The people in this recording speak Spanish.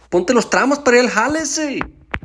Ponte los tramos para ir al jale, sí.